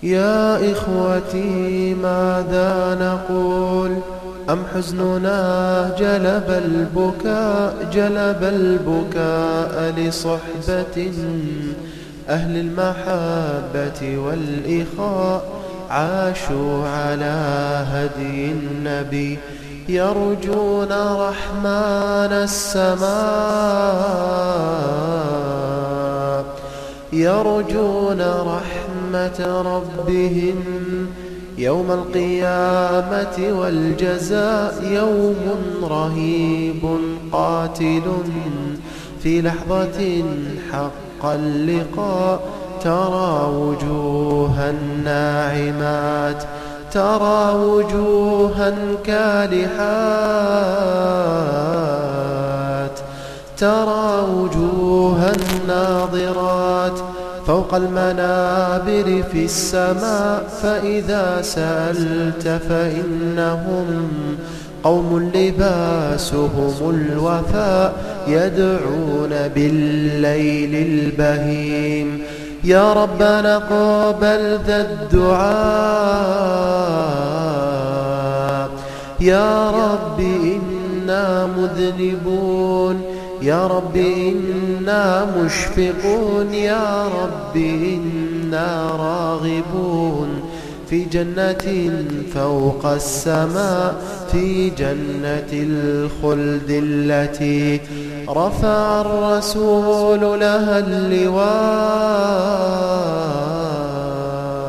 يا إخوتي ماذا نقول؟ أم حزننا جلب البكاء لصحبة أهل المحبة والإخاء، عاشوا على هدي النبي يرجون رحمن السماء، يرجون رحمة ربهم يوم القيامة والجزاء. يوم رهيب قاتل في لحظة حق اللقاء، ترى وجوها ناعمات، ترى وجوها كالحات، ترى وجوها ناظرات فوق المنابر في السماء. فإذا سألت فإنهم قوم لباسهم الوفاء، يدعون بالليل البهيم يا ربنا اقبل ذا الدعاء. يا رب إنا مذنبون، يا رب إنا مشفقون، يا رب إنا راغبون في جنة فوق السماء، في جنة الخلد التي رفع الرسول لها اللواء.